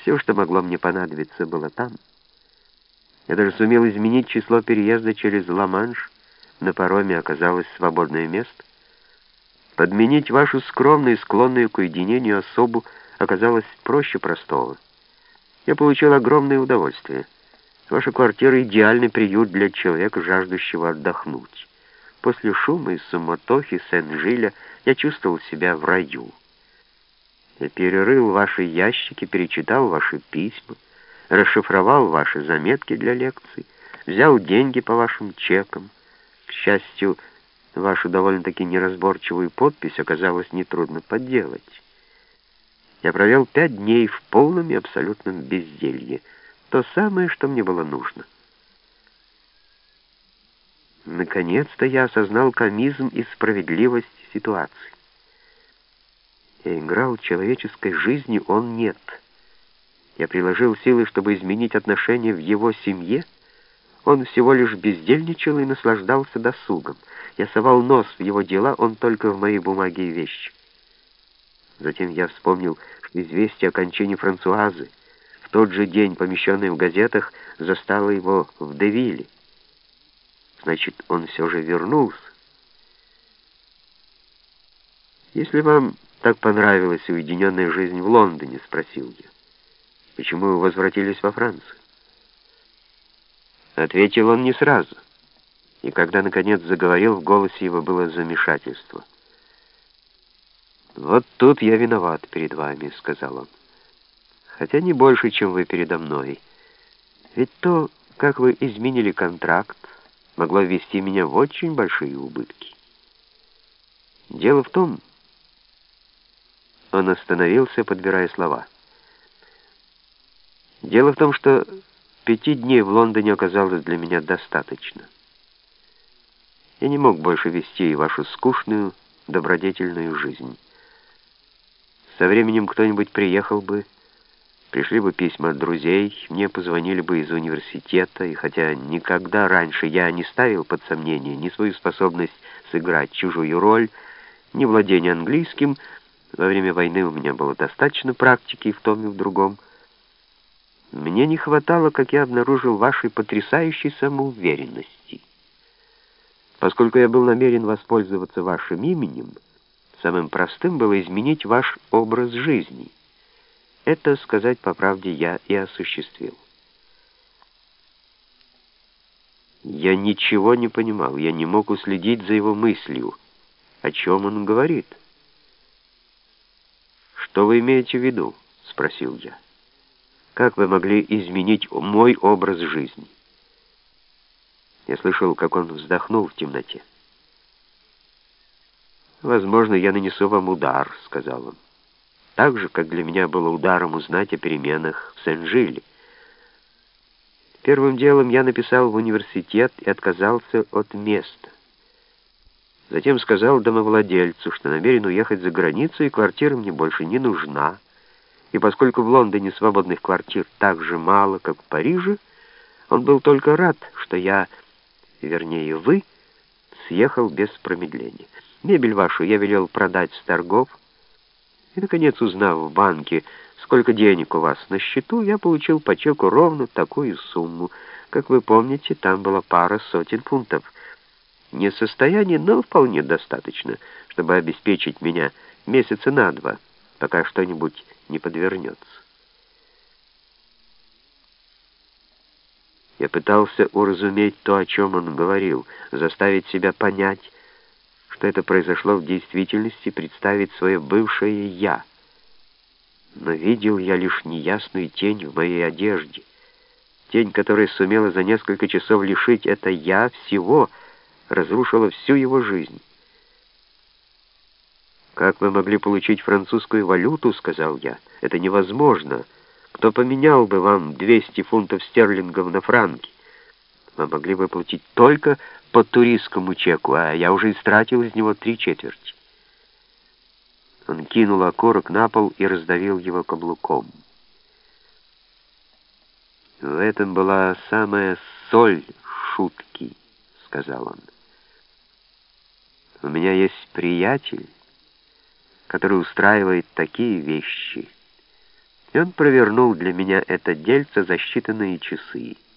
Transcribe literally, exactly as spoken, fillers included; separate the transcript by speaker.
Speaker 1: Все, что могло мне понадобиться, было там. Я даже сумел изменить число переезда через Ла-Манш. На пароме оказалось свободное место. Подменить вашу скромную, склонную к уединению особу оказалось проще простого. Я получил огромное удовольствие. Ваша квартира — идеальный приют для человека, жаждущего отдохнуть. После шума и суматохи Сен-Жиля я чувствовал себя в раю. Я перерыл ваши ящики, перечитал ваши письма, расшифровал ваши заметки для лекций, взял деньги по вашим чекам. К счастью, вашу довольно-таки неразборчивую подпись оказалось нетрудно подделать. Я провел пять дней в полном и абсолютном безделье. То самое, что мне было нужно. Наконец-то я осознал комизм и справедливость ситуации. Я играл человеческой жизнью, он нет. Я приложил силы, чтобы изменить отношения в его семье. Он всего лишь бездельничал и наслаждался досугом. Я совал нос в его дела, он только в мои бумаги и вещи. Затем я вспомнил, что известие о кончине Франсуазы, в тот же день, помещенное в газетах, застало его в Девилле. Значит, он все же вернулся. «Если вам так понравилась уединенная жизнь в Лондоне, — спросил я, — почему вы возвратились во Францию?» Ответил он не сразу, и когда, наконец, заговорил, в голосе его было замешательство. «Вот тут я виноват перед вами, — сказал он, — хотя не больше, чем вы передо мной. Ведь то, как вы изменили контракт, могло ввести меня в очень большие убытки. Дело в том...» Он остановился, подбирая слова. «Дело в том, что пяти дней в Лондоне оказалось для меня достаточно. Я не мог больше вести и вашу скучную, добродетельную жизнь. Со временем кто-нибудь приехал бы, пришли бы письма от друзей, мне позвонили бы из университета, и хотя никогда раньше я не ставил под сомнение ни свою способность сыграть чужую роль, ни владение английским, во время войны у меня было достаточно практики и в том, и в другом, мне не хватало, как я обнаружил, вашей потрясающей самоуверенности. Поскольку я был намерен воспользоваться вашим именем, самым простым было изменить ваш образ жизни. Это, сказать по правде, я и осуществил. Я ничего не понимал, я не мог уследить за его мыслью. О чем он говорит? «Что вы имеете в виду?» — спросил я. «Как вы могли изменить мой образ жизни?» Я слышал, как он вздохнул в темноте. «Возможно, я нанесу вам удар», — сказал он. «Так же, как для меня было ударом узнать о переменах в Сен-Жиле. Первым делом я написал в университет и отказался от места. Затем сказал домовладельцу, что намерен уехать за границу, и квартира мне больше не нужна. И поскольку в Лондоне свободных квартир так же мало, как в Париже, он был только рад, что я, вернее вы, съехал без промедления. Мебель вашу я велел продать с торгов, и, наконец, узнав в банке, сколько денег у вас на счету, я получил по чеку ровно такую сумму. Как вы помните, там была пара сотен фунтов. Не состояние, но вполне достаточно, чтобы обеспечить меня месяца на два, пока что-нибудь не подвернется. Я пытался уразуметь то, о чем он говорил, заставить себя понять, что это произошло в действительности, представить свое бывшее «я». Но видел я лишь неясную тень в моей одежде, тень, которая сумела за несколько часов лишить это «я» всего, разрушила всю его жизнь. «Как вы могли получить французскую валюту?» — сказал я. «Это невозможно. Кто поменял бы вам двести фунтов стерлингов на франки? Вы могли бы платить только по туристскому чеку, а я уже истратил из него три четверти». Он кинул окурок на пол и раздавил его каблуком. «В этом была самая соль шутки», — сказал он. «У меня есть приятель, который устраивает такие вещи. И он провернул для меня это дельце за считанные часы.